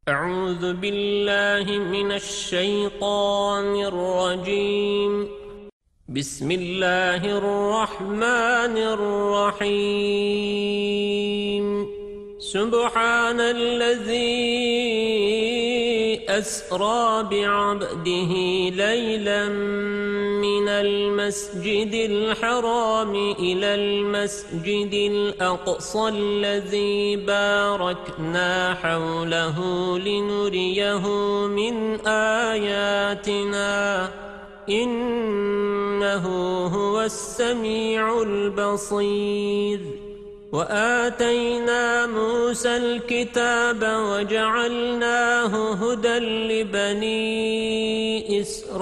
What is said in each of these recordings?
أعوذ بالله من الشيطان الرجيم. بسم الله الرحمن الرحيم. سبحان الذي أسرى بعبده ليلا من المسجد الحرام إلى المسجد الأقصى الذي باركنا حوله لنريه من آياتنا إنه هو السميع البصير. وآتينا موسى الكتاب وجعلناه هدى لبني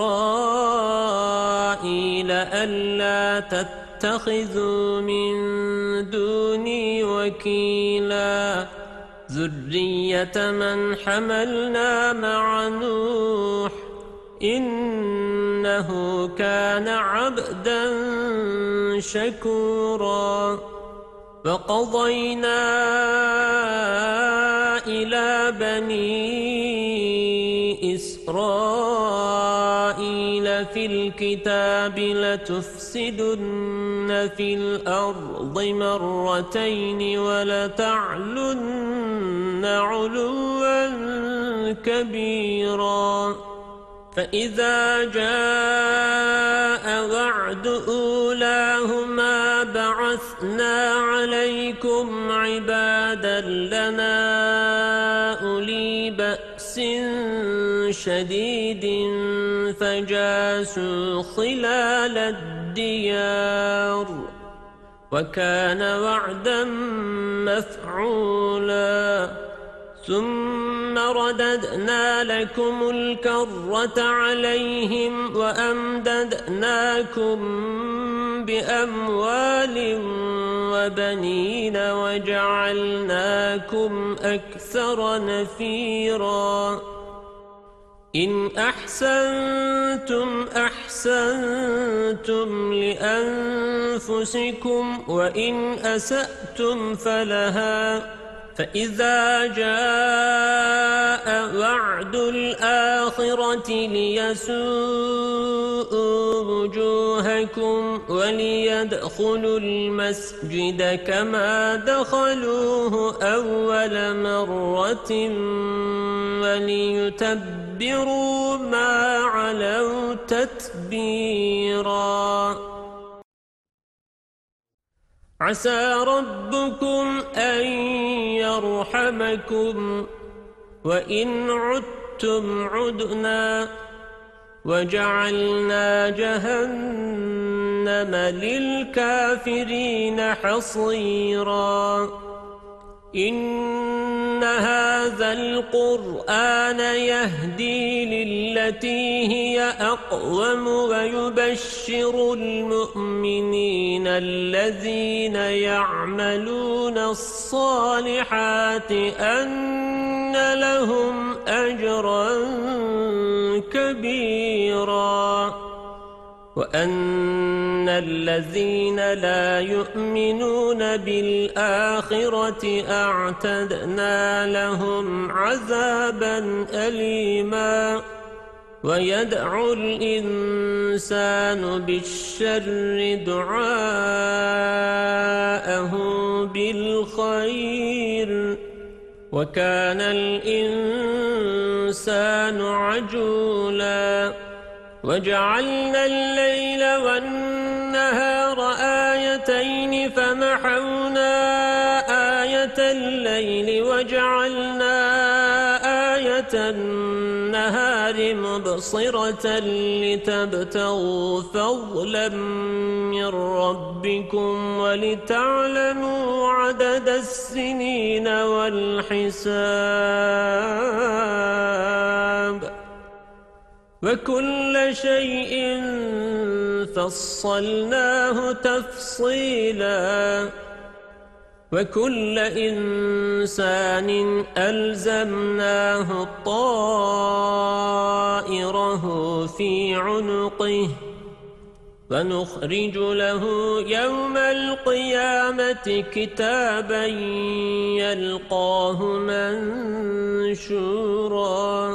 إسرائيل ألا تتخذوا من دوني وكيلا ذرية من حملنا مع نوح إنه كان عبدا شكورا. فقضينا إلى بني إسرائيل في الكتاب لتفسدن في الأرض مرتين ولتعلن علوا كبيرا. فإذا جاء وعد أولاهما بعثنا عليكم عبادا لنا أولي بأس شديد فجاسوا خلال الديار وكان وعدا مفعولا. ثم رددنا لكم الكرة عليهم وأمددناكم بأموال وبنين وجعلناكم أكثر نفيرا. إن أحسنتم أحسنتم لأنفسكم وإن أسأتم فلها. فإذا جاء وعد الآخرة ليسوءوا وجوهكم وليدخلوا المسجد كما دخلوه أول مرة وليتبروا ما علوا تتبيرا. عسى ربكم أن يرحمكم وإن عدتم عدنا وجعلنا جهنم للكافرين حصيرا. إن هذا القرآن يهدي للتي هي أقوم ويبشر المؤمنين الذين يعملون الصالحات أن لهم أجرا كبيرا وأن الذين لا يؤمنون بالآخرة أعتدنا لهم عذابا أليما. ويدعو الإنسان بالشر دعاءه بالخير وكان الإنسان عجولا. وجعلنا الليل والنهار آيتين فمحونا آية الليل وجعلنا آية النهار مبصرة لتبتغوا فضلا من ربكم ولتعلموا عدد السنين والحساب وكل شيء فصلناه تفصيلا. وكل إنسان ألزمناه طائره في عنقه ونخرج له يوم القيامة كتابا يلقاه منشورا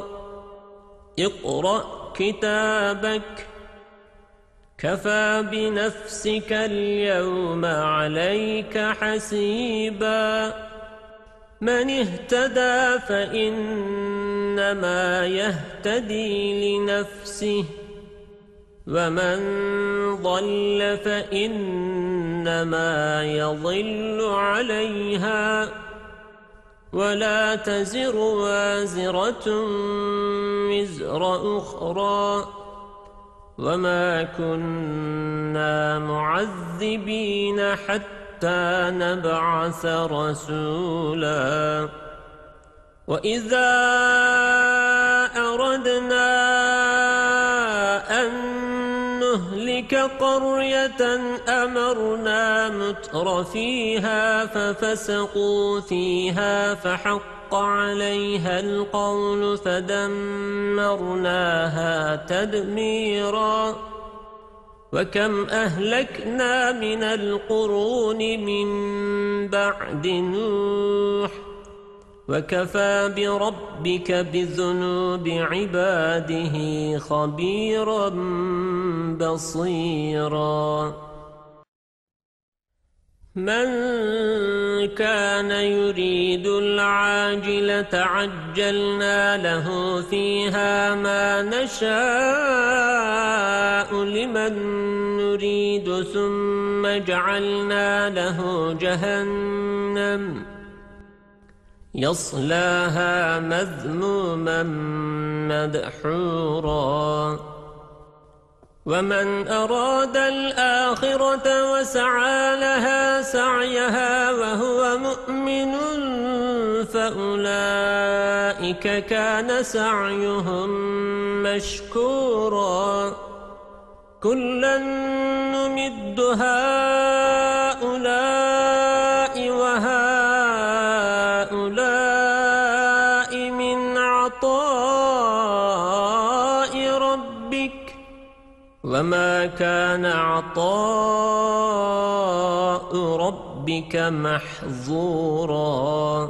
اقرأ كتابك كفى بنفسك اليوم عليك حسيبا من اهتدى فإنما يهتدي لنفسه ومن ضل فإنما يضل عليها ولا تزر وازرة وزر أخرى وما كنا معذبين حتى نبعث رسولا وإذا أردنا أن نهلك قرية أمرنا متر فيها ففسقوا فيها فحق عليها القول فدمرناها تدميرا وكم أهلكنا من القرون من بعد نوح وكفى بربك بذنوب عباده خبيرا بصيرا من كان يريد العاجلة عجلنا له فيها ما نشاء لمن نريد ثم جعلنا له جهنم يصلاها مذموما مدحورا ومن أراد الآخرة وسعى لها سعيها وهو مؤمن فأولئك كان سعيهم مشكورا كلا نمد هؤلاء وهؤلاء من عطاء ربك وما كان عطاء ربك محظورا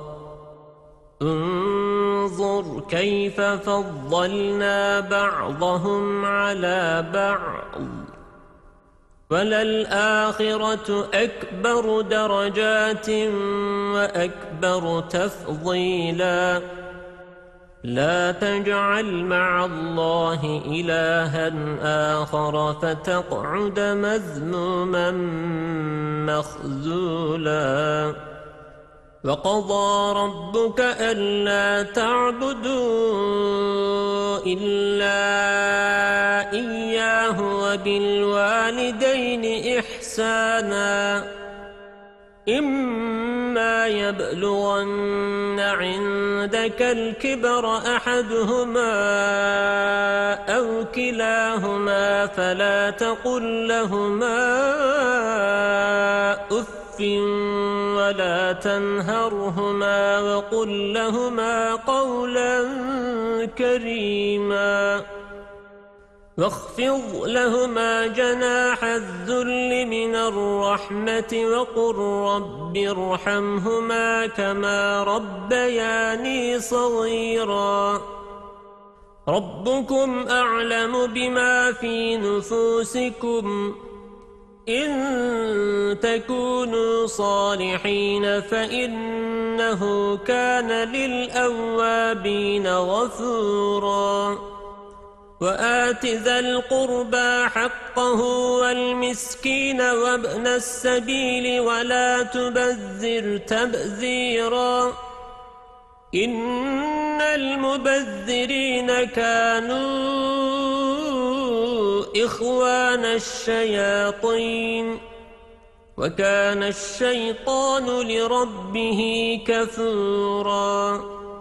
انظر كيف فضلنا بعضهم على بعض وللآخرة أكبر درجات وأكبر تفضيلا لا تجعل مع الله إلها آخر فتقعد مذموما مخذولا وقضى ربك ألا تعبدوا إلا إياه وبالوالدين إحسانا إما يبلغن عندك الكبر أحدهما أو كلاهما فلا تقل لهما أف ولا تنهرهما وقل لهما قولا كريما واخفض لهما جناح الذل من الرحمة وقل رب ارحمهما كما ربياني صغيرا ربكم أعلم بما في نفوسكم إن تكونوا صالحين فإنه كان للأوابين غفورا وآت ذا القربى حقه والمسكين وابن السبيل ولا تبذر تبذيرا إن المبذرين كانوا إخوان الشياطين وكان الشيطان لربه كفورا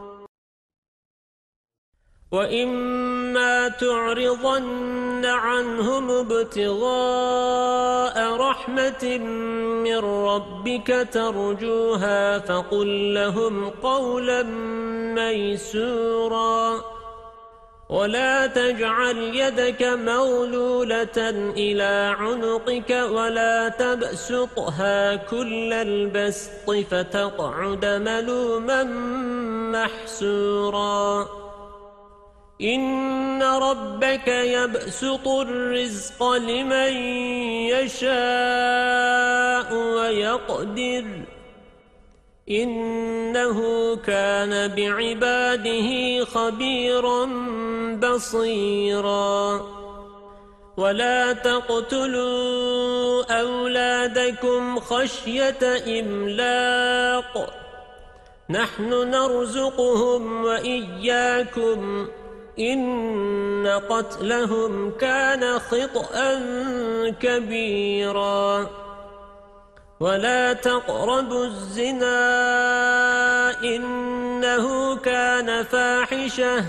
وإما تعرضن عنهم ابتغاء رحمة من ربك ترجوها فقل لهم قولا ميسورا ولا تجعل يدك مغلولة إلى عنقك ولا تبسطها كل البسط فتقعد ملوما محسورا إن ربك يبسط الرزق لمن يشاء ويقدر إنه كان بعباده خبيرا بصيرا ولا تقتلوا أولادكم خشية إملاق نحن نرزقهم وإياكم إن قتلهم كان خطأ كبيرا ولا تقربوا الزنا إنه كان فاحشة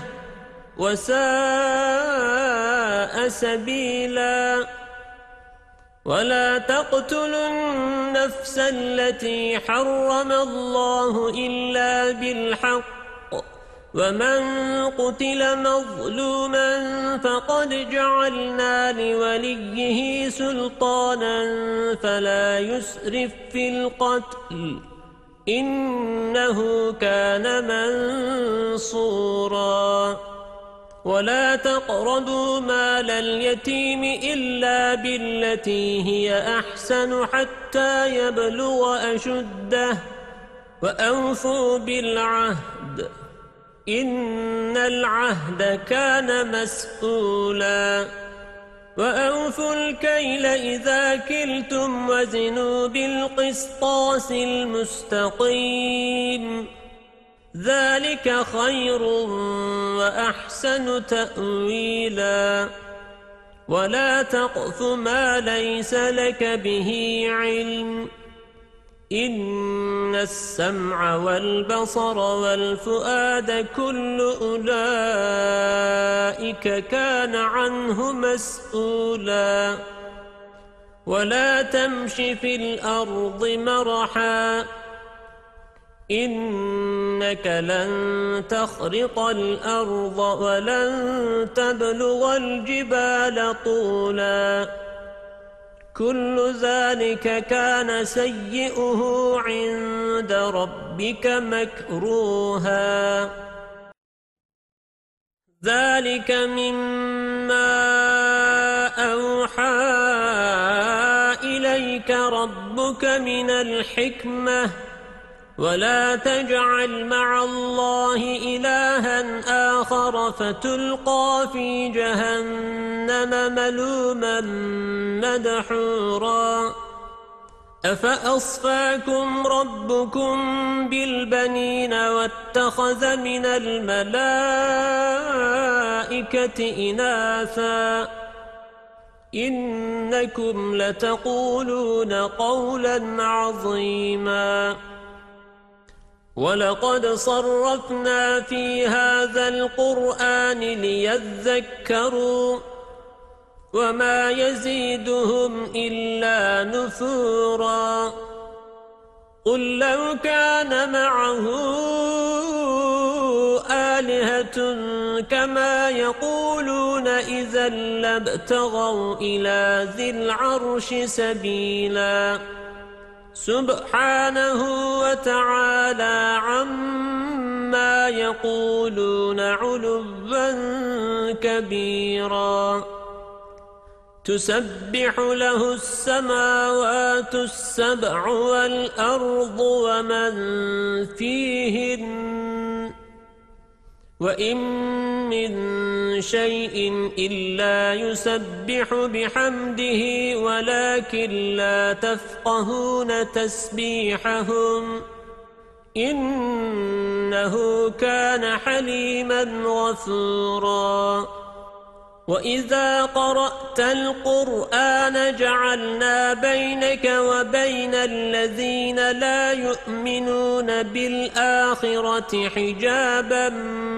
وساء سبيلا ولا تقتلوا النفس التي حرم الله إلا بالحق ومن قتل مظلوما فقد جعلنا لوليه سلطانا فلا يسرف في القتل إنه كان منصورا ولا تقربوا مال اليتيم إلا بالتي هي أحسن حتى يبلغ أشده وأوفوا بالعهد إن العهد كان مسؤولا وأوفوا الكيل إذا كلتم وزنوا بالقسطاس المستقيم ذلك خير وأحسن تأويلا ولا تقف ما ليس لك به علم إن السمع والبصر والفؤاد كل أولئك كان عنه مسؤولا ولا تمش في الأرض مرحا إنك لن تخرق الأرض ولن تبلغ الجبال طولا كل ذلك كان سيئه عند ربك مكروها ذلك مما أوحى إليك ربك من الحكمة ولا تجعل مع الله إلها آخر فتلقى في جهنم ملوما مدحورا أفأصفاكم ربكم بالبنين واتخذ من الملائكة إناثا إنكم لتقولون قولا عظيما ولقد صرفنا في هذا القرآن ليذكروا وما يزيدهم إلا نفورا قل لو كان معه آلهة كما يقولون إذا لابتغوا إلى ذي العرش سبيلا سبحانه وتعالى عما يقولون علوا كبيرا تسبح له السماوات السبع والأرض ومن فيهن وإن من شيء إلا يسبح بحمده ولكن لا تفقهون تسبيحهم إنه كان حليما غفورا وإذا قرأت القرآن جعلنا بينك وبين الذين لا يؤمنون بالآخرة حجابا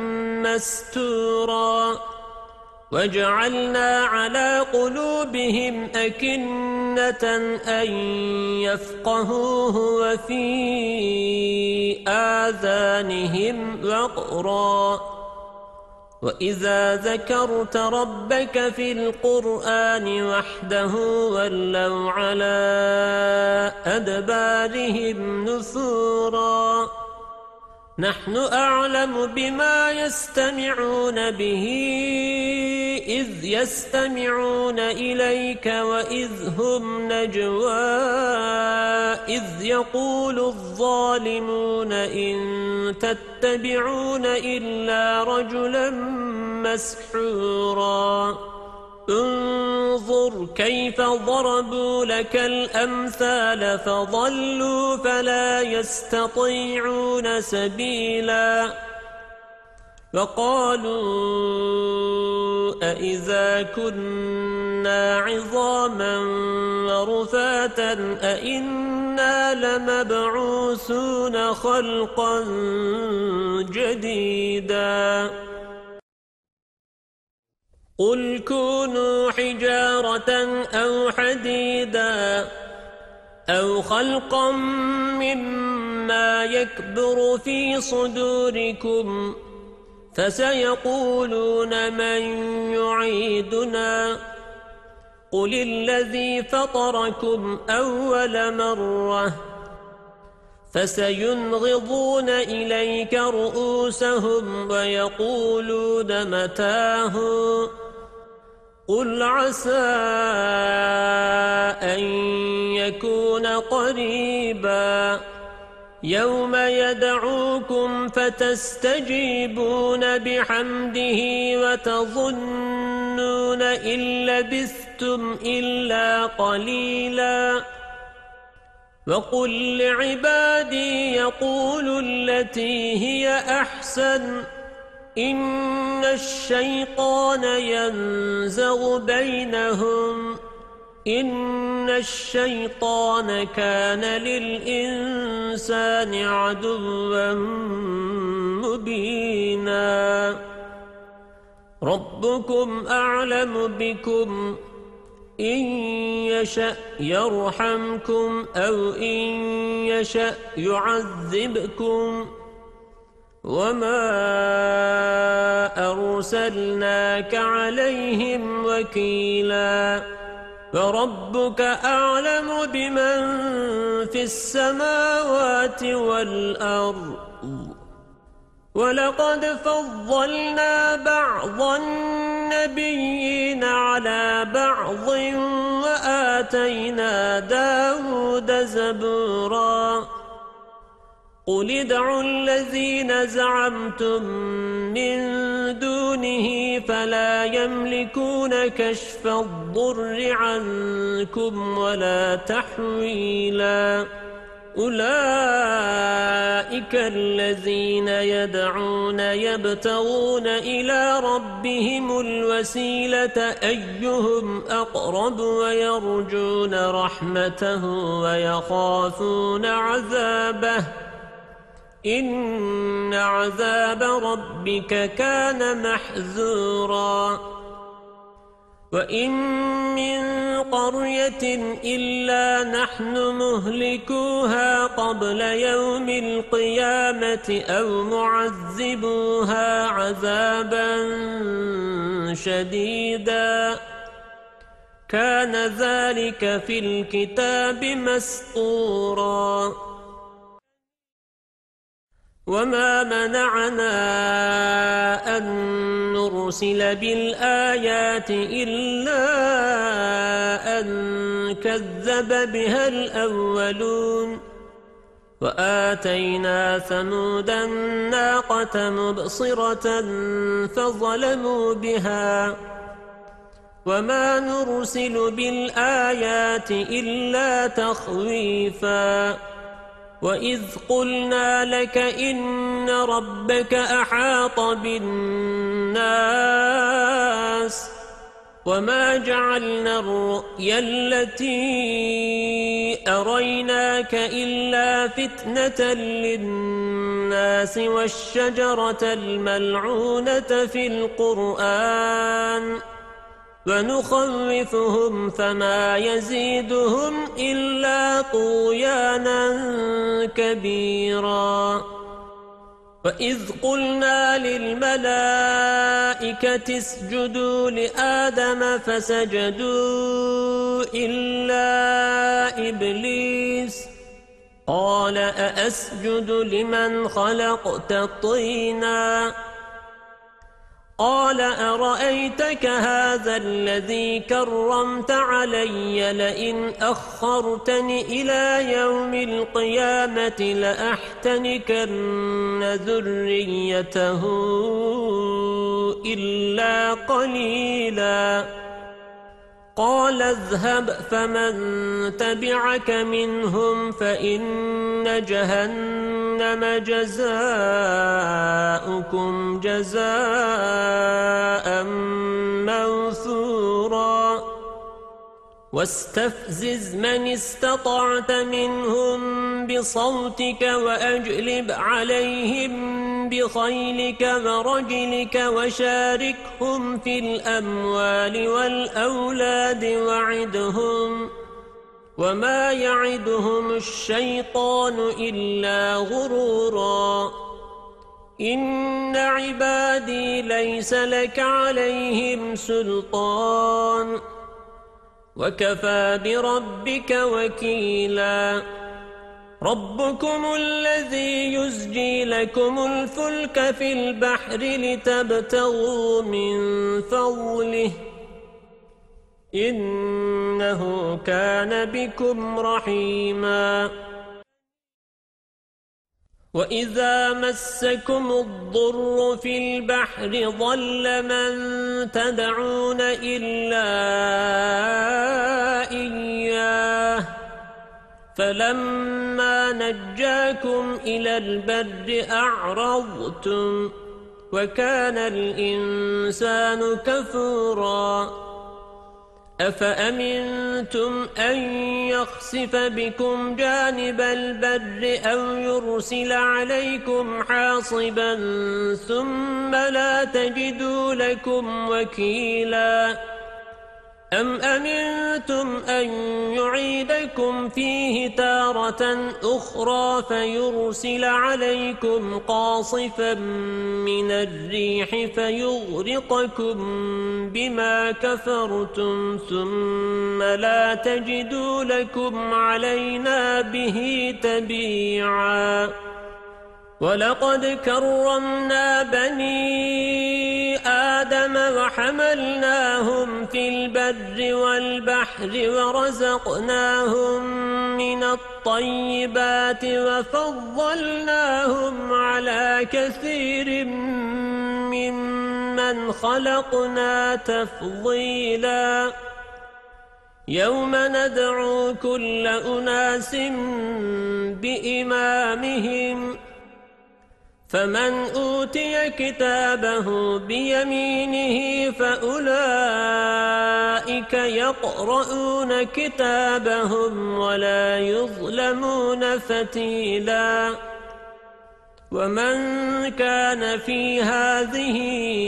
مستورا وجعلنا على قلوبهم أكنة أن يفقهوه وفي آذانهم وقرا وَإِذَا ذَكَرْتَ رَبَّكَ فِي الْقُرْآنِ وَحْدَهُ وَلَّوْا عَلَى أَدْبَارِهِمْ نُفُورًا نَحْنُ أَعْلَمُ بِمَا يَسْتَمِعُونَ بِهِ إِذْ يَسْتَمِعُونَ إِلَيْكَ وَإِذْ هُمْ نَجْوَى إِذْ يَقُولُ الظَّالِمُونَ إِن تَتَّبِعُونَ إِلَّا رَجُلًا مَسْحُورًا انظُرْ كَيْفَ ضَرَبُوا لَكَ الْأَمْثَالَ فَضَلُّوا فَلَا يَسْتَطِيعُونَ سَبِيلًا وَقَالُوا أَإِذَا كُنَّا عِظَامًا وَرُفَاتًا أَإِنَّا لَمَبْعُوثُونَ خَلْقًا جَدِيدًا قُلْ كُونُوا حِجَارَةً أَوْ حَدِيدًا أَوْ خَلْقًا مِّمَّا يَكْبُرُ فِي صُدُورِكُمْ فَسَيَقُولُونَ مَن يُعِيدُنَا قُلِ الَّذِي فَطَرَكُمْ أَوَّلَ مَرَّةٍ فَسَيُنْغِضُونَ إِلَيْكَ رُءُوسَهُمْ وَيَقُولُونَ مَتَىٰ هُوَ قُلْ عَسَىٰ أَن يَكُونَ قَرِيبًا يَوْمَ يَدْعُوكُمْ فَتَسْتَجِيبُونَ بِحَمْدِهِ وَتَظُنُّونَ إِن لَّبِثْتُمْ إِلَّا قَلِيلًا وَقُل لِّعِبَادِي يَقُولُوا الَّتِي هِيَ أَحْسَنُ إِنَّ الشَّيْطَانَ يَنزَغُ بَيْنَهُمْ إِنَّ الشَّيْطَانَ كَانَ لِلْإِنسَانِ عَدُوًّا مُبِينًا رَبُّكُمْ أَعْلَمُ بِكُمْ إِن يَشَأْ يَرْحَمْكُمْ أَوْ إِن يَشَأْ يُعَذِّبْكُمْ وَمَا أَرْسَلْنَاكَ عَلَيْهِمْ وَكِيلًا فَرَبُّكَ أَعْلَمُ بِمَنْ فِي السَّمَاوَاتِ وَالْأَرْضِ وَلَقَدْ فَضَّلْنَا بَعْضَ النَّبِيِّينَ عَلَى بَعْضٍ وَآتَيْنَا دَاوُودَ زَبُورًا قُلِ ادْعُوا الَّذِينَ زَعَمْتُم مِّن دُونِهِ فَلَا يَمْلِكُونَ كَشْفَ الضُّرِّ عَنكُمْ وَلَا تَحْوِيلًا أُولَئِكَ الَّذِينَ يَدْعُونَ يَبْتَغُونَ إِلَى رَبِّهِمُ الْوَسِيلَةَ أَيُّهُمْ أَقْرَبُ وَيَرْجُونَ رَحْمَتَهُ وَيَخَافُونَ عَذَابَهُ إِنَّ عَذَابَ رَبِّكَ كَانَ مَحْذُورًا وَإِن مِّن قَرْيَةٍ إِلَّا نَحْنُ مُهْلِكُوهَا قَبْلَ يَوْمِ الْقِيَامَةِ أَوْ مُعَذِّبُوهَا عَذَابًا شَدِيدًا كَانَ ذَلِكَ فِي الْكِتَابِ مَسْطُورًا وَمَا مَنَعَنَا أَن نُّرْسِلَ بِالْآيَاتِ إِلَّا أَن كَذَّبَ بِهَا الْأَوَّلُونَ وَآتَيْنَا ثَمُودَ النَّاقَةَ مُبْصِرَةً فَظَلَمُوا بِهَا وَمَا نُرْسِلُ بِالْآيَاتِ إِلَّا تَخْوِيفًا وَإِذْ قُلْنَا لَكَ إِنَّ رَبَّكَ أَحَاطَ بِالنَّاسِ وَمَا جَعَلْنَا الرُّؤْيَا الَّتِي أَرَيْنَاكَ إِلَّا فِتْنَةً لِلنَّاسِ وَالشَّجَرَةَ الْمَلْعُونَةَ فِي الْقُرْآنِ وَنُخَوِّفُهُمْ فَمَا يَزِيدُهُمْ إِلَّا طُغْيَانًا كَبِيرًا وَإِذْ قُلْنَا لِلْمَلَائِكَةِ الملائكة اسجدوا لآدم فسجدوا إلا إبليس قال أأسجد لمن خلقت طينا قال أرأيتك هذا الذي كرمت علي لئن أخرتني إلى يوم القيامة لأحتنكن ذريته إلا قليلا قال اذهب فمن تبعك منهم فإن جهنم جزاؤكم جزاء موثورا واستفزز من استطعت منهم بصوتك وأجلب عليهم بخيلك ورجلك وشاركهم في الأموال والأولاد وعدهم وما يعدهم الشيطان إلا غرورا إن عبادي ليس لك عليهم سلطان وكفى بربك وكيلا ربكم الذي يزجي لكم الفلك في البحر لتبتغوا من فضله إنه كان بكم رحيما وإذا مسكم الضر في البحر ضل من تدعون إلا إياه فلما نجاكم إلى البر أعرضتم وكان الإنسان كفورا أفأمنتم أن يخسف بكم جانب البر أو يرسل عليكم حاصبا ثم لا تجدوا لكم وكيلا أم أمنتم أن يعيدكم فيه تارة أخرى فيرسل عليكم قاصفا من الريح فيغرقكم بما كفرتم ثم لا تجدوا لكم علينا به تبيعا ولقد كرمنا بني آدم وحملناهم في البر والبحر ورزقناهم من الطيبات وفضلناهم على كثير ممن خلقنا تفضيلا يوم ندعو كل أناس بإمامهم فمن أوتي كتابه بيمينه فأولئك يقرؤون كتابهم ولا يظلمون فتيلا ومن كان في هذه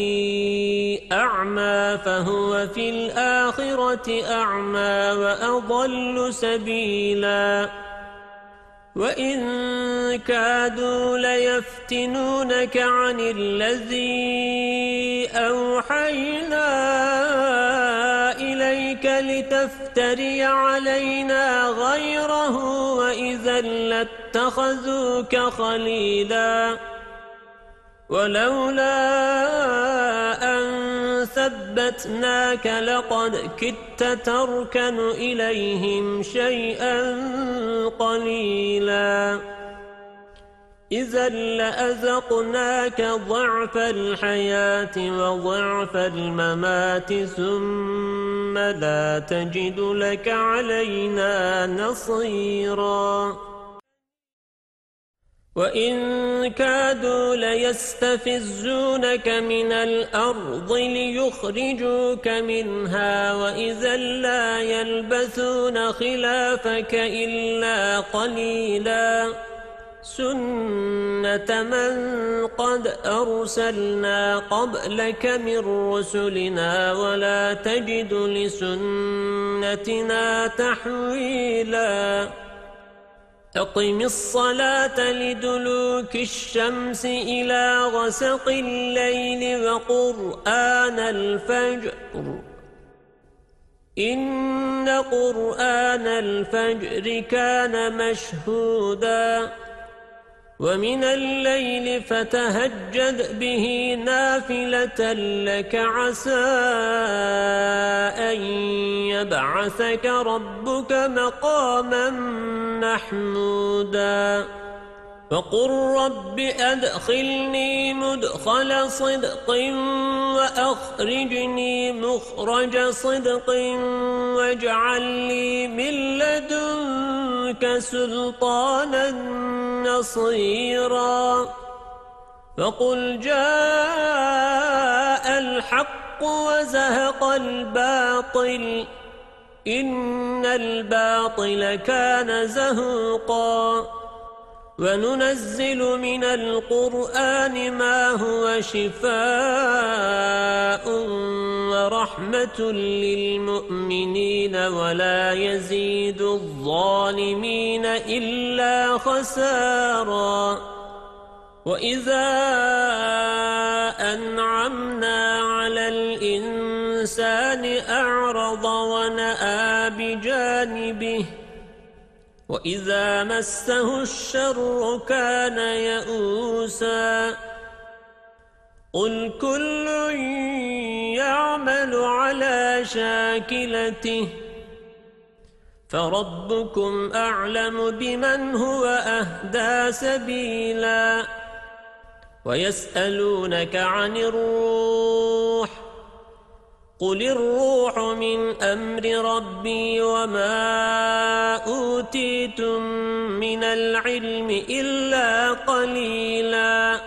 أعمى فهو في الآخرة أعمى وأضل سبيلا وإن كادوا ليفتنونك عن الذي أوحينا إليك لتفتري علينا غيره وإذا لاتخذوك خليلا ولولا أن ثبتناك لقد كدت تركن إليهم شيئا قليلا إذا لأذقناك ضعف الحياة وضعف الممات ثم لا تجد لك علينا نصيرا وإن كادوا ليستفزونك من الأرض ليخرجوك منها وإذا لا يلبثون خلافك إلا قليلا سنة من قد أرسلنا قبلك من رسلنا ولا تجد لسنتنا تحويلا أقم الصلاة لدلوك الشمس إلى غسق الليل وقرآن الفجر إن قرآن الفجر كان مشهودا ومن الليل فتهجد به نافلة لك عسى أن يبعثك ربك مقاما محمودا وقل رب أدخلني مدخل صدق وأخرجني مخرج صدق واجعل لي من لدنك سلطانا نصيرا فقل جاء الحق وزهق الباطل إن الباطل كان زهوقا وننزل من القرآن ما هو شفاء ورحمة للمؤمنين ولا يزيد الظالمين إلا خسارا وإذا أنعمنا على الإنسان أعرض ونأى بجانبه وإذا مسه الشر كان يئوسا قل كل يعمل على شاكلته فربكم أعلم بمن هو أهدى سبيلا ويسألونك عن الروح قل الروح من أمر ربي وما أوتيتم من العلم إلا قليلا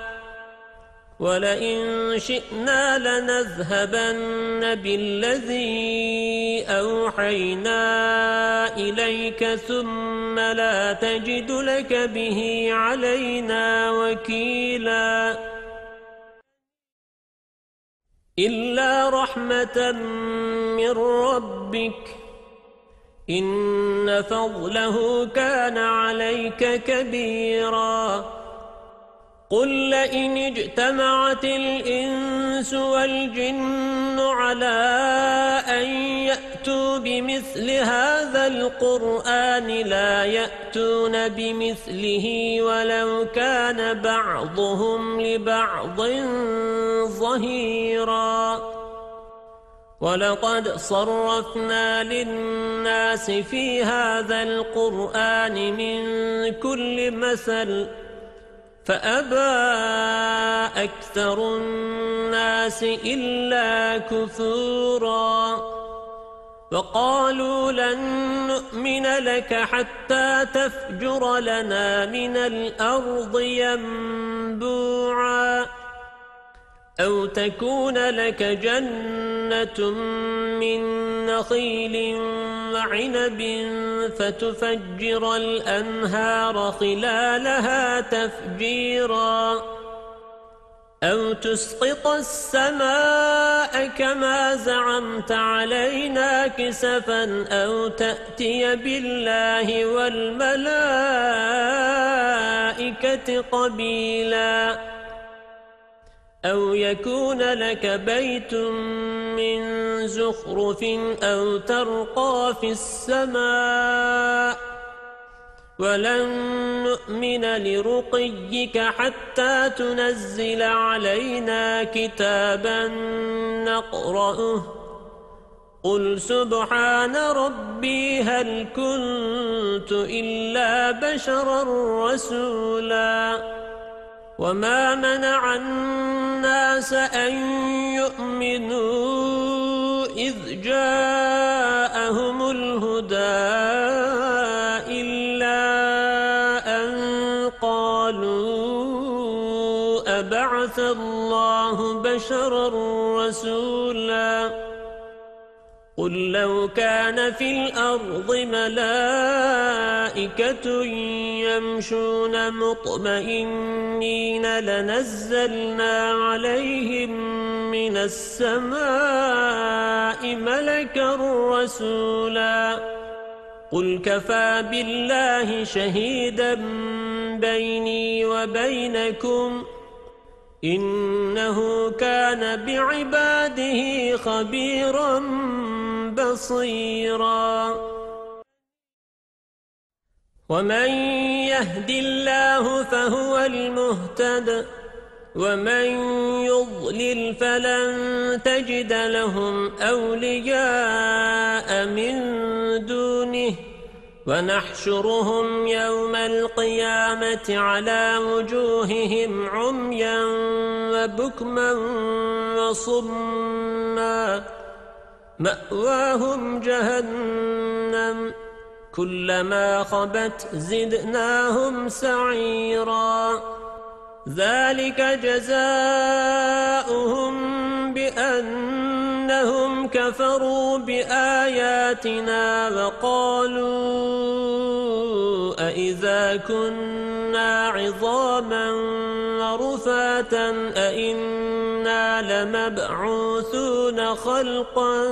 ولئن شئنا لنذهبن بالذي أوحينا إليك ثم لا تجد لك به علينا وكيلا إلا رحمة من ربك إن فضله كان عليك كبيرا قل لئن اجتمعت الإنس والجن على أن يأتوا بمثل هذا القرآن لا يأتون بمثله ولو كان بعضهم لبعض ظهيرا ولقد صرفنا للناس في هذا القرآن من كل مثل فأبى أكثر الناس إلا كفورا وقالوا لن نؤمن لك حتى تفجر لنا من الأرض ينبوعا أو تكون لك جنة من نخيل وعنب فتفجر الأنهار خلالها تفجيرا أو تسقط السماء كما زعمت علينا كسفا أو تأتي بالله والملائكة قبيلا أو يكون لك بيت من زخرف أو ترقى في السماء ولن نؤمن لرقيك حتى تنزل علينا كتابا نقرأه قل سبحان ربي هل كنت إلا بشرا رسولا وما منع الناس أن يؤمنوا إذ جاءهم الهدى إلا أن قالوا أبعث الله بشرا رسولا قل لو كان في الأرض ملائكة يمشون مطمئنين لنزلنا عليهم من السماء ملكا رسولا قل كفى بالله شهيدا بيني وبينكم إنه كان بعباده خبيرا بصيرا ومن يهد الله فهو المهتد ومن يضلل فلن تجد لهم أولياء من دونه ونحشرهم يوم القيامة على وجوههم عميا وبكما وصما مأواهم جهنم كلما خبت زدناهم سعيرا ذلك جزاؤهم بأنهم كفروا بآياتنا وقالوا أإذا كنا عظاما ورفاتا أإنا لمبعوثون خلقا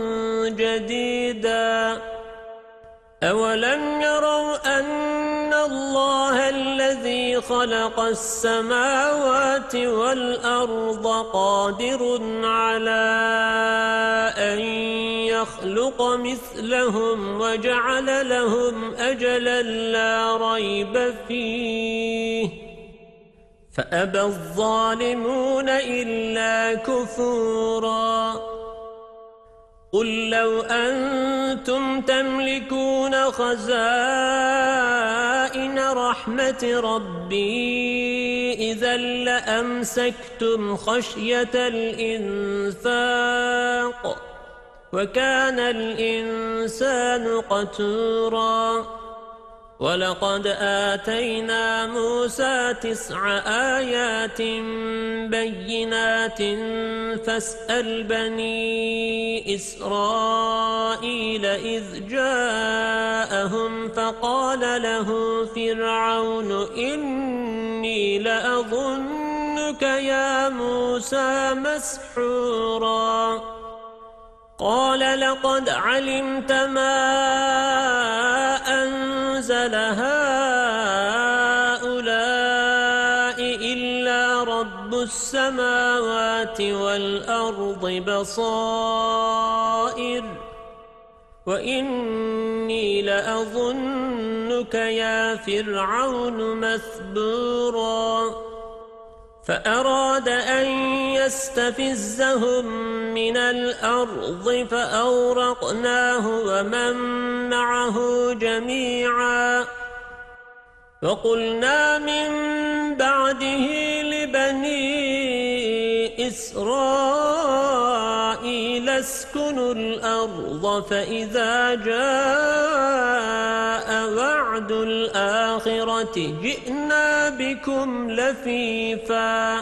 جديدا أولم يروا أن الله الذي خلق السماوات والأرض قادر على أن يخلق مثلهم وجعل لهم أجلا لا ريب فيه فأبى الظالمون إلا كفورا قل لو أنتم تملكون خزائن رحمة ربي إذا لأمسكتم خشية الإنفاق وكان الإنسان قتورا ولقد آتينا موسى 9 آيات بينات فاسأل بني إسرائيل إذ جاءهم فقال له فرعون إني لأظنك يا موسى مسحورا قال لقد علمت ما أنزل هؤلاء إلا رب السماوات والأرض بصائر وإني لأظنك يا فرعون مثبورا فأراد أن يستفزهم من الأرض فأورقناه ومن معه جميعا وقلنا من بعده لبني إسرائيل اسكنوا الأرض فإذا جاء وعد الآخرة جئنا بكم لفيفا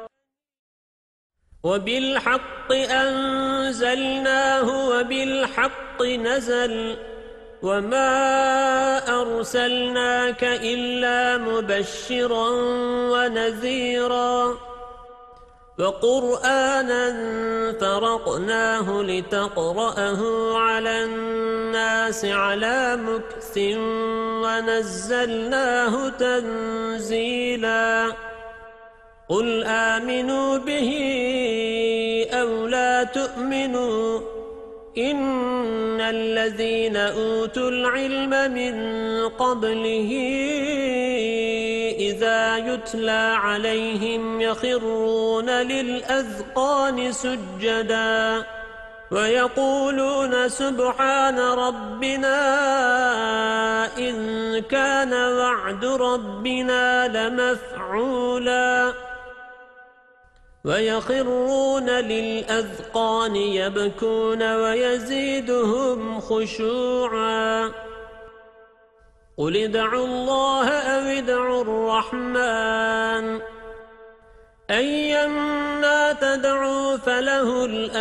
وبالحق أنزلناه وبالحق نزل وما أرسلناك إلا مبشرا ونذيرا وقرآنا فرقناه لتقرأه على الناس على مكث ونزلناه تنزيلا قل آمنوا به أو لا تؤمنوا إن الذين أوتوا العلم من قبله إذا يتلى عليهم يخرون للأذقان سجدا ويقولون سبحان ربنا إن كان وعد ربنا لمفعولا ويخرون للأذقان يبكون ويزيدهم خشوعا قل ادعوا الله أو ادعوا الرحمن أيما تدعوا فله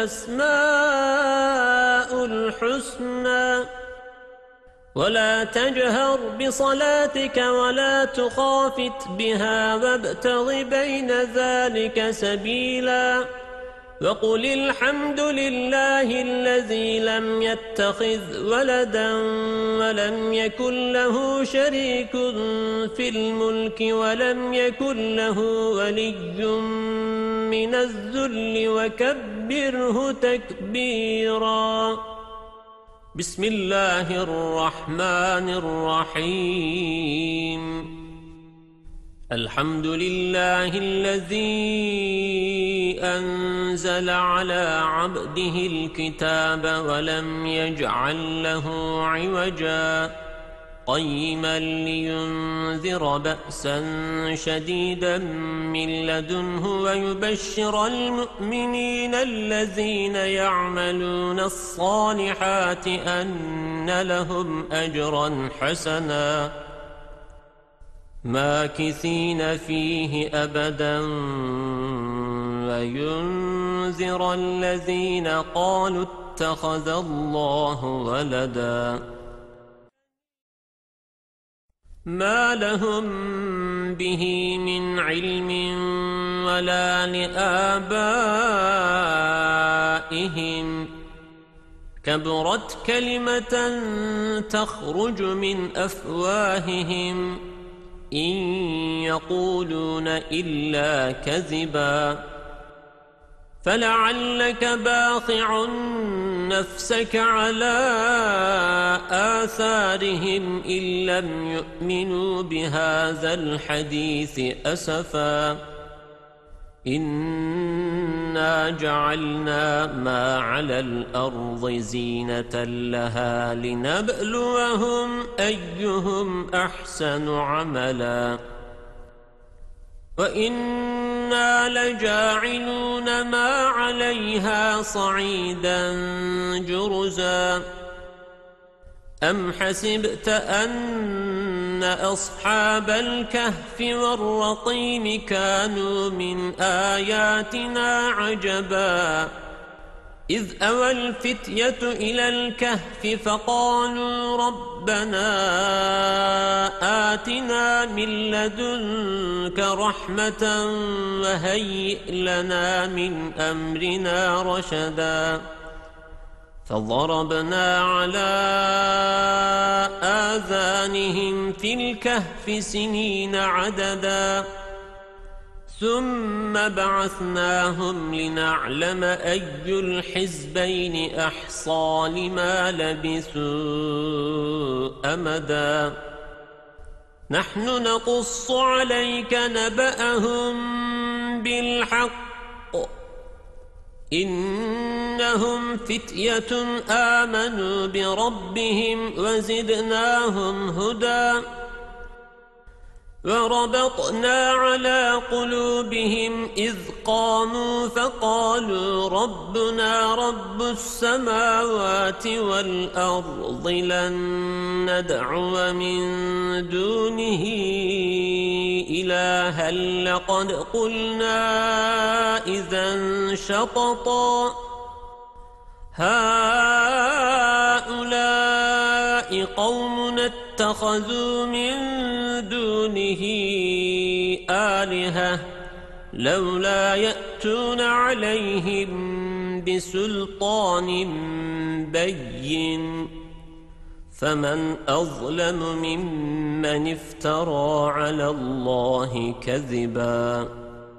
الأسماء الحسنى ولا تجهر بصلاتك ولا تخافت بها وابتغ بين ذلك سبيلا وقل الحمد لله الذي لم يتخذ ولدا ولم يكن له شريك في الملك ولم يكن له ولي من الذل وكبره تكبيرا. بسم الله الرحمن الرحيم. الحمد لله الذي أنزل على عبده الكتاب ولم يجعل له عوجا قيما لينذر بأسا شديدا من لدنه ويبشر المؤمنين الذين يعملون الصالحات أن لهم أجرا حسنا ماكثين فيه أبدا وينذر الذين قالوا اتخذ الله ولدا ما لهم به من علم ولا لآبائهم كبرت كلمة تخرج من أفواههم إن يقولون إلا كذبا فلعلك باخع نفسك على آثارهم إن لم يؤمنوا بهذا الحديث أسفا إنا جعلنا ما على الأرض زينة لها لنبلوهم أيهم أحسن عملا وإنا لجاعلون ما عليها صعيدا جرزا أم حسبت أن أصحاب الكهف والرقيم كانوا من آياتنا عجبا إذ أوى الفتية إلى الكهف فقالوا ربنا آتنا من لدنك رحمة وهيئ لنا من أمرنا رشدا فضربنا على آذانهم في الكهف سنين عددا ثم بعثناهم لنعلم أي الحزبين أحصى لما لبثوا أمدا نحن نقص عليك نبأهم بالحق إنهم فتية آمنوا بربهم وزدناهم هدى وربطنا على قلوبهم إذ قاموا فقالوا ربنا رب السماوات والأرض لن ندعو من دونه إلها لقد قلنا إذا شططا هؤلاء قومنا اتخذوا من دونه آلهة لولا يأتون عليهم بسلطان بين فمن أظلم ممن افترى على الله كذبا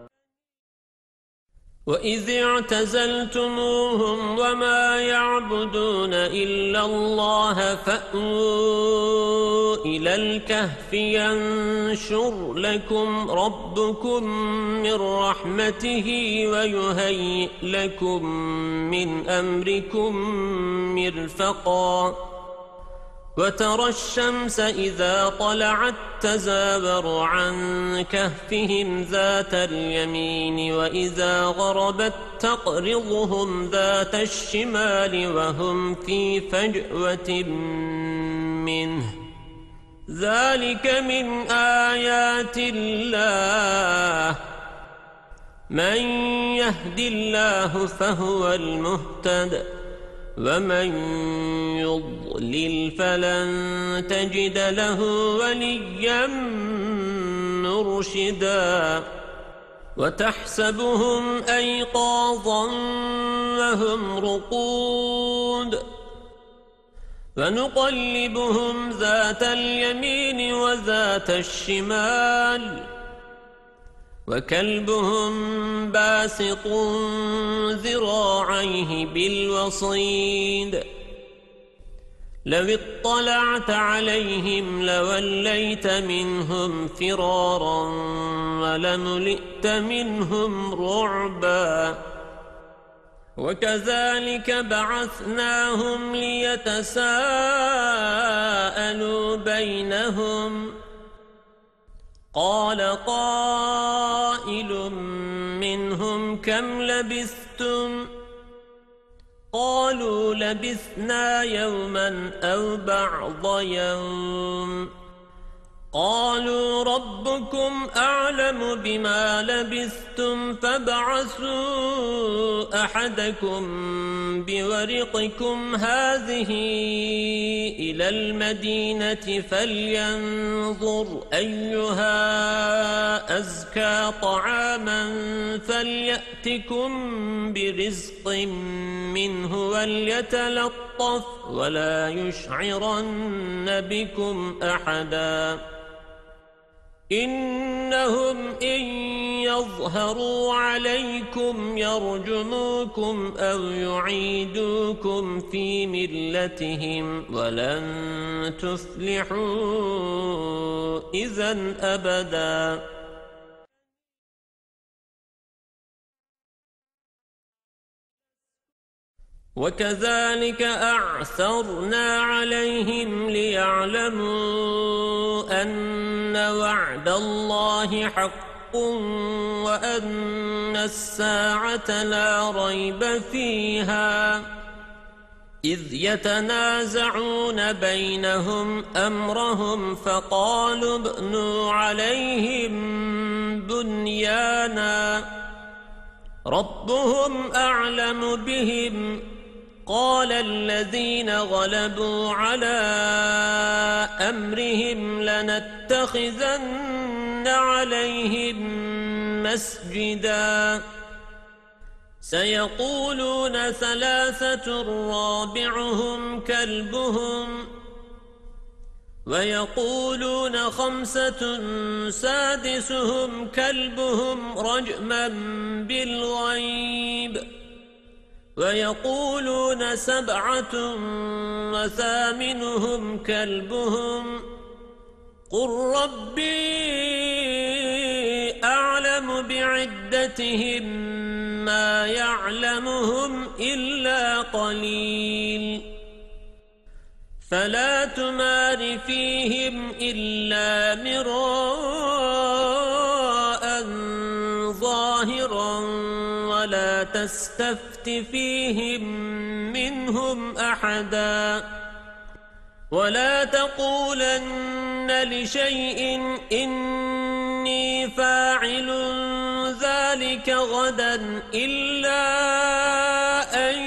وإذ اعتزلتموهم وما يعبدون إلا الله فأووا إلى الكهف ينشر لكم ربكم من رحمته ويهيئ لكم من أمركم مرفقا وترى الشمس إذا طلعت تزاور عن كهفهم ذات اليمين وإذا غربت تقرضهم ذات الشمال وهم في فجوة منه ذلك من آيات الله من يهد الله فهو المهتد ومن يضلل فلن تجد له وليا مرشدا وتحسبهم أيقاظا وهم رقود ونقلبهم ذات اليمين وذات الشمال وكلبهم باسط ذراعيه بالوصيد لو اطلعت عليهم لوليت منهم فرارا ولملئت منهم رعبا وكذلك بعثناهم ليتساءلوا بينهم قال قائل منهم كم لبثتم قالوا لبثنا يوما أو بعض يوم قالوا ربكم أعلم بما لبثتم فابعثوا أحدكم بورقكم هذه إلى المدينة فلينظر أيها أزكى طعاما فليأتكم برزق منه وليتلطف ولا يشعرن بكم أحدا إنهم إن يظهروا عليكم يرجموكم أو يعيدوكم في ملتهم ولن تفلحوا إذن أبدا وكذلك أعثرنا عليهم ليعلموا أن وعد الله حق وأن الساعة لا ريب فيها إذ يتنازعون بينهم أمرهم فقالوا ابنوا عليهم بنيانا ربهم أعلم بهم قال الذين غلبوا على أمرهم لنتخذن عليهم مسجدا سيقولون ثلاثة رابعهم كلبهم ويقولون خمسة سادسهم كلبهم رجما بالغيب ويقولون سبعة وثامنهم كلبهم قل ربي أعلم بعدتهم ما يعلمهم إلا قليل فلا تمار فيهم إلا مراء ظاهرا ولا تستفت فيهم منهم أحدا ولا تقولن لشيء إني فاعل ذلك غدا إلا أن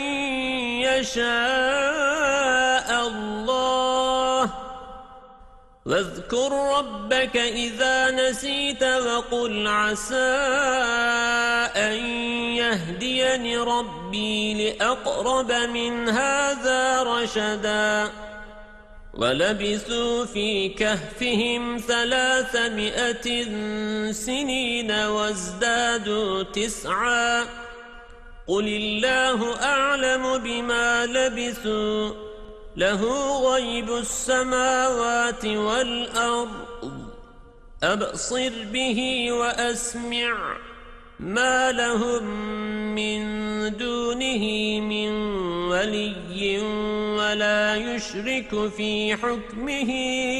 يشاء الله واذكر ربك إذا نسيت وقل عسى أن يهديني ربي لأقرب من هذا رشدا ولبثوا في كهفهم 300 سنين وازدادوا 9 قل الله أعلم بما لبثوا له غيب السماوات والأرض أبصر به وأسمع ما لهم من دونه من ولي ولا يشرك في حكمه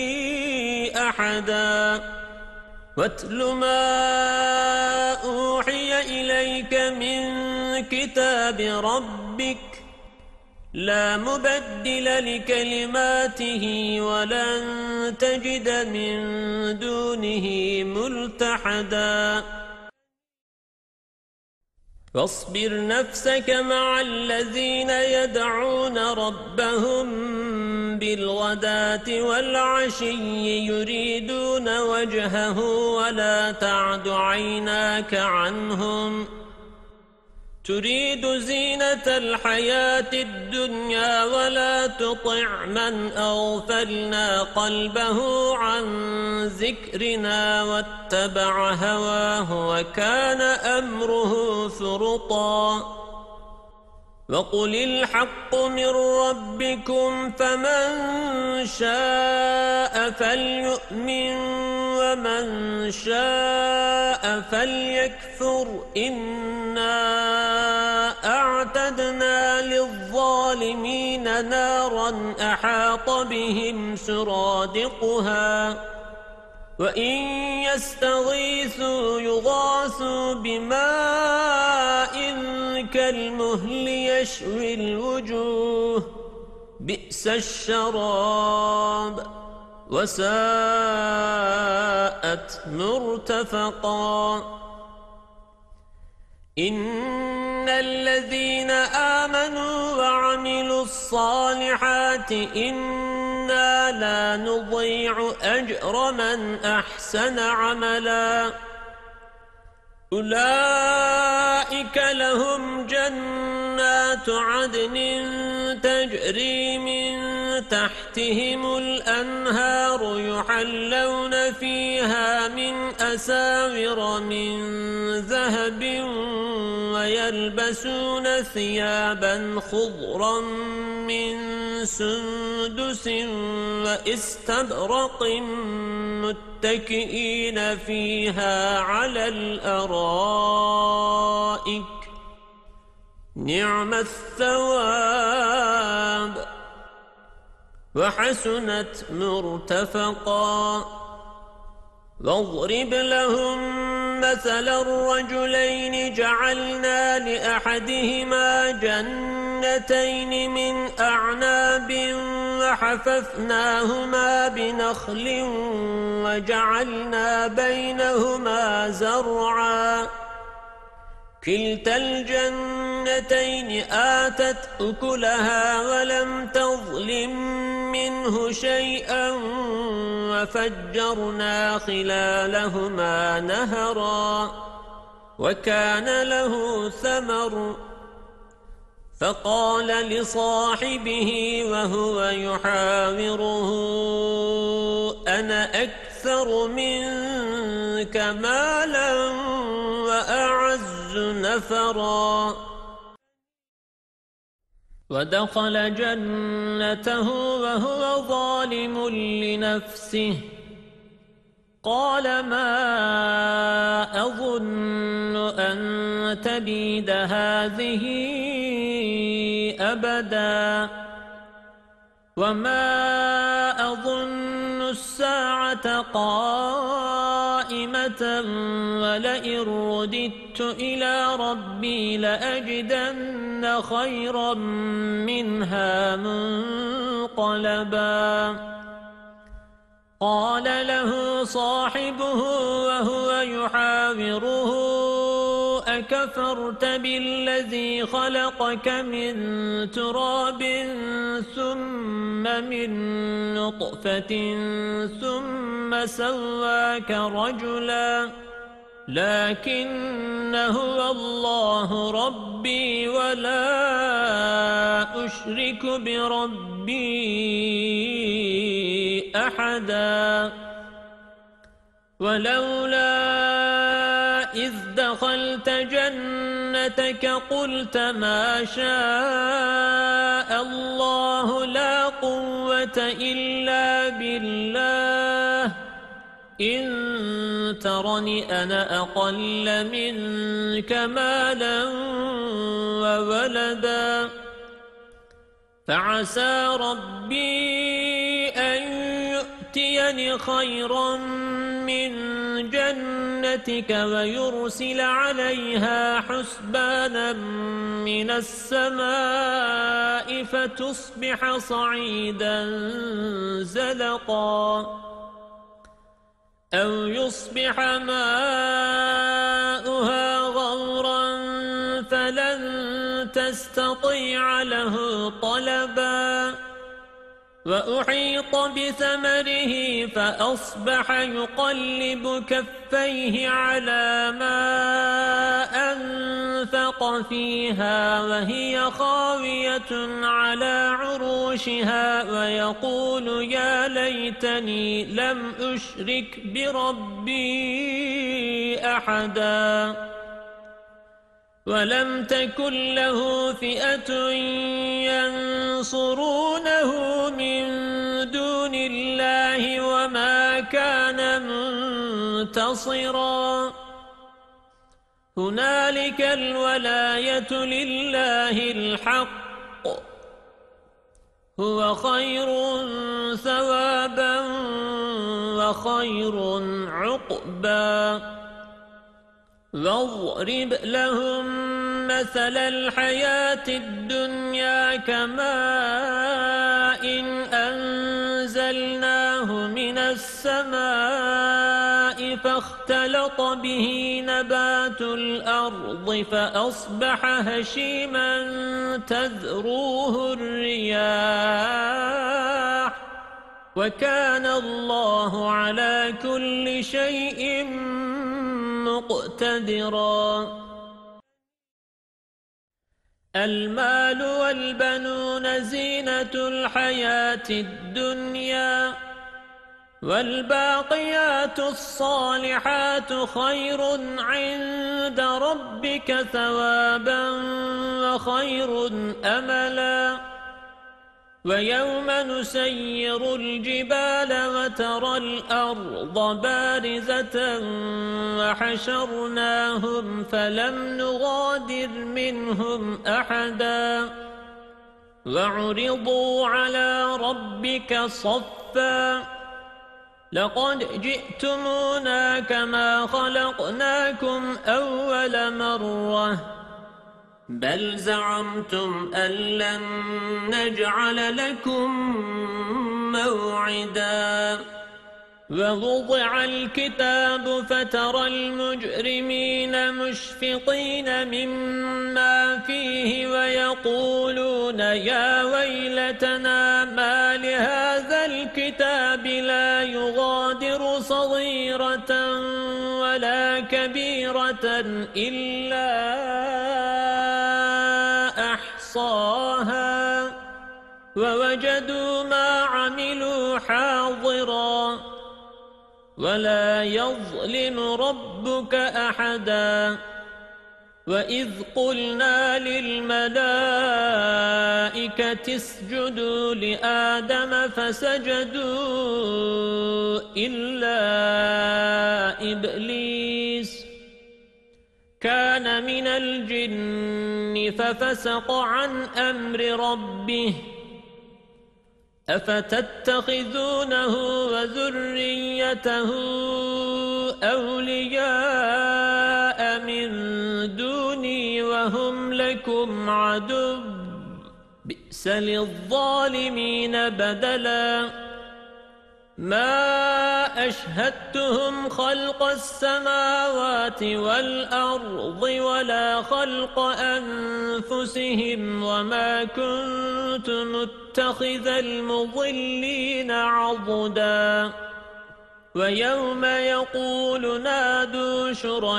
أحدا واتل ما أوحي إليك من كتاب ربك لا مبدل لكلماته ولن تجد من دونه ملتحدا واصبر نفسك مع الذين يدعون ربهم بالغداة والعشي يريدون وجهه ولا تعد عيناك عنهم تريد زينة الحياة الدنيا ولا تطع من أغفلنا قلبه عن ذكرنا واتبع هواه وكان أمره فرطا وقل الحق من ربكم فمن شاء فليؤمن ومن شاء فليكفر إنا أعتدنا للظالمين نارا أحاط بهم سرادقها وإن يستغيثوا يغاثوا بماء كالمهل يشوي الوجوه بئس الشراب وساءت مرتفقا إن الذين آمنوا وعملوا الصالحات إنا لا نضيع أجر من أحسن عملا أولئك لهم جنات عدن تجري من تحتهم الأنهار يحلون فيها من أساور من ذهب ويلبسون ثيابا خضرا من سندس وإستبرق متكئين فيها على الأرائك نعم الثواب وحسنت مرتفقا واضرب لهم مثل الرجلين جعلنا لأحدهما جنتين من أعناب وحففناهما بنخل وجعلنا بينهما زرعا كلتا الجنتين آتت أكلها ولم تظلم منه شيئا وفجرنا خلالهما نهرا وكان له ثمر فقال لصاحبه وهو يحاوره أنا أكثر منك مالا وأعز نفرا ودخل جنته وهو ظالم لنفسه قال ما أظن أن تبيد هذه أبدا وما أظن الساعة قائمة ولئن رددت إلى ربي لأجدن خيرا منها منقلبا قال له صاحبه وهو يحاوره أكفرت بالذي خلقك من تراب ثم من نطفة ثم سواك رجلا لكن هو الله ربي ولا أشرك بربي أحدا ولولا إذ دخلت جنتك قلت ما شاء الله لا قوة إلا بالله إن ترني أنا أقل منك مالا وولدا فعسى ربي أن يؤتيني خيرا من جنتك ويرسل عليها حسبانا من السماء فتصبح صعيدا زلقا أو يصبح ماؤها غورا تستطيع له طلبا وأحيط بثمره فأصبح يقلب كفيه على ما أنفق فيها وهي خاوية على عروشها ويقول يا ليتني لم أشرك بربي أحدا ولم تكن له فئة ينصرونه من دون الله وما كان منتصرا هنالك الولاية لله الحق هو خير ثوابا وخير عقبا واضرب لهم مثل الحياة الدنيا كماء أنزلناه من السماء فاختلط به نبات الأرض فأصبح هشيما تذروه الرياح وكان الله على كل شيء مقتدرا المال والبنون زينة الحياة الدنيا والباقيات الصالحات خير عند ربك ثوابا وخير أملا ويوم نسير الجبال وترى الأرض بارزة وحشرناهم فلم نغادر منهم أحدا وعرضوا على ربك صفا لقد جئتمونا كما خلقناكم أول مرة بل زعمتم أن لن نجعل لكم موعدا ووضع الكتاب فترى المجرمين مشفقين مما فيه ويقولون يا ويلتنا ما لهذا الكتاب لا يغادر صغيرة ولا كبيرة إلا أحصاها ووجدوا ما عملوا حاضرا ولا يظلم ربك أحدا وإذ قلنا للملائكة اسجدوا لآدم فسجدوا إلا إبليس كان من الجن ففسق عن أمر ربه أفتتخذونه وذريته أولياء من دوني وهم لكم عدو بئس للظالمين بدلا ما أشهدتهم خلق السماوات والأرض ولا خلق أنفسهم وما كنت متخذ المضلين عضدا ويوم يقول نادوا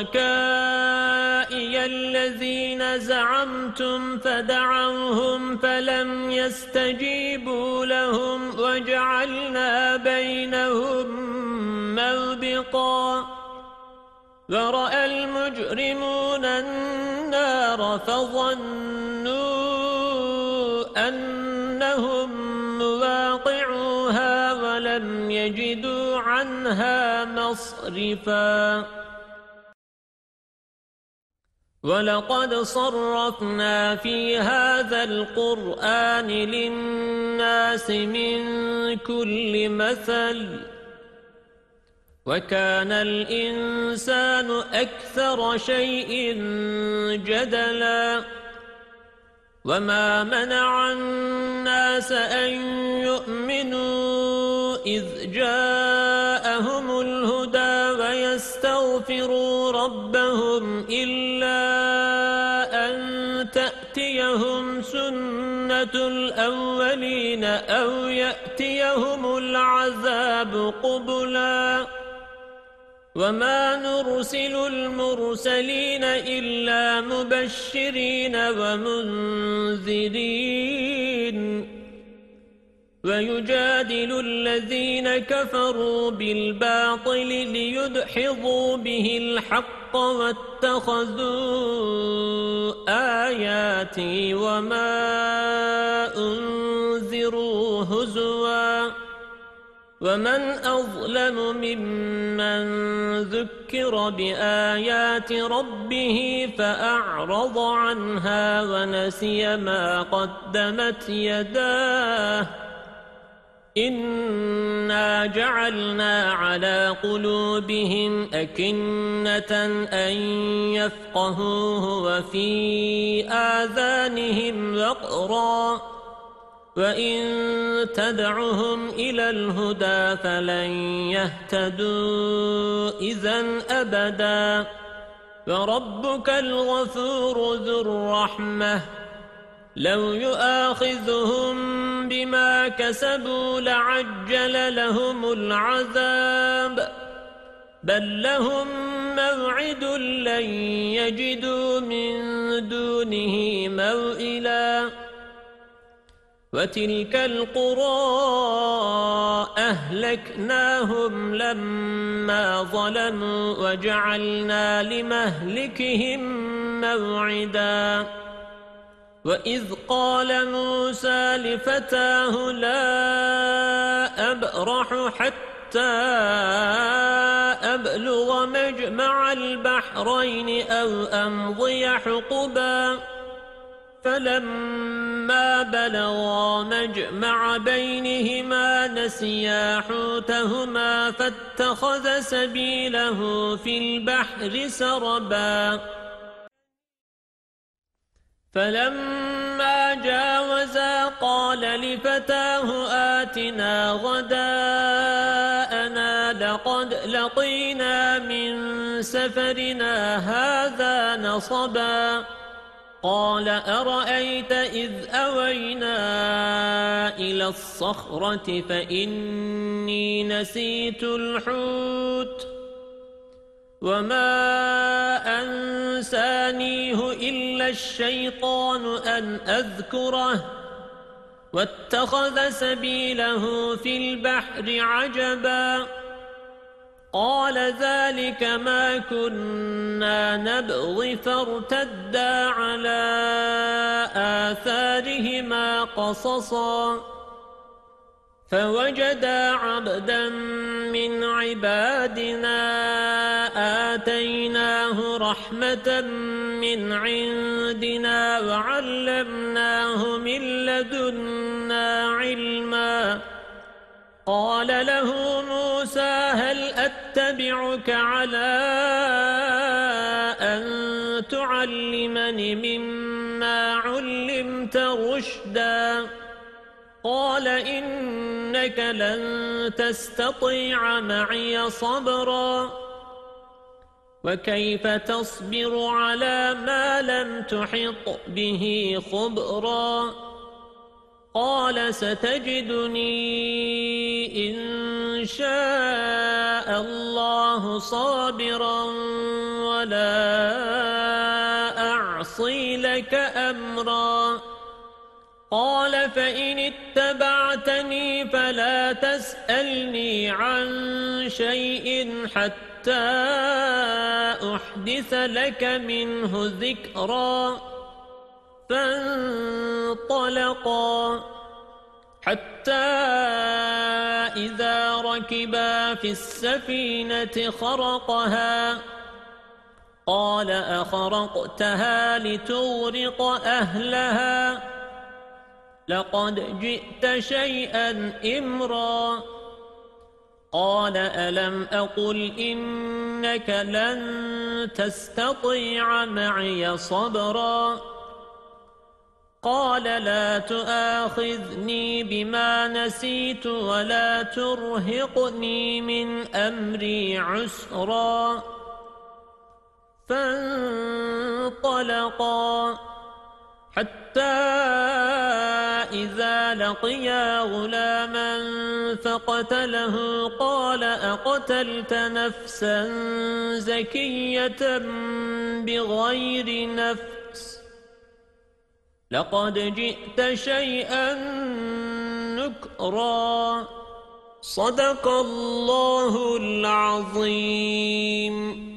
شركائي الذين زعمتم فدعوهم فلم يستجيبوا لهم وجعلنا بينهم موبقا ورأى المجرمون النار فظنوا أنهم مواقعوها ولم يجدوا عنها مصرفا ولقد صرفنا في هذا القرآن للناس من كل مثل وكان الإنسان أكثر شيء جدلا وما منع الناس أن يؤمنوا إذ جاءهم الهدى ويستغفروا ربهم إلا أن تأتيهم تأتيهم سنة الأولين أو يأتيهم العذاب قبلا وما نرسل المرسلين إلا مبشرين ومنذرين ويجادل الذين كفروا بالباطل ليدحضوا به الحق واتخذوا آياتي وما أنذروا هزوا ومن أظلم ممن ذكر بآيات ربه فأعرض عنها ونسي ما قدمت يداه إنا جعلنا على قلوبهم أكنة أن يفقهوه وفي آذانهم وقرا وإن تدعهم إلى الهدى فلن يهتدوا إذن أبدا وربك الغفور ذو الرحمة لو يؤاخذهم بما كسبوا لعجل لهم العذاب بل لهم موعد لن يجدوا من دونه موئلا وتلك القرى أهلكناهم لما ظلموا وجعلنا لمهلكهم موعدا وإذ قال موسى لفتاه لا أبرح حتى أبلغ مجمع البحرين أو أمضي حقبا فلما بلغا مجمع بينهما نسيا حوتهما فاتخذ سبيله في البحر سربا فلما جاوزا قال لفتاه آتنا غداءنا لقد لقينا من سفرنا هذا نصبا قال أرأيت إذ أوينا إلى الصخرة فإني نسيت الحوت وما أنسانيه إلا الشيطان أن أذكره واتخذ سبيله في البحر عجبا قال ذلك ما كنا نبغي فارتدا على آثارهما قصصا فوجدا عبدا من عبادنا آتيناه رحمة من عندنا وعلمناه من لدنا علما قال له موسى هل أتبعك على أن تعلمني مما علمت رشدا قال إنك لن تستطيع معي صبرا وكيف تصبر على ما لم تحط به خبرا قال ستجدني إن شاء الله صابرا ولا أعصي لك أمرا قال فإن اتبعتني فلا تسألني عن شيء حتى أحدث لك منه ذكرا فانطلقا حتى إذا ركبا في السفينة خرقها قال أخرقتها لتغرق أهلها لقد جئت شيئا إمرا قال ألم أقل إنك لن تستطيع معي صبرا قال لا تؤاخذني بما نسيت ولا ترهقني من أمري عسرا فانطلقا حتى إذا لقيا غلاما فقتله قال أقتلت نفسا زكية بغير نفس لقد جئت شيئا نكرا. صدق الله العظيم.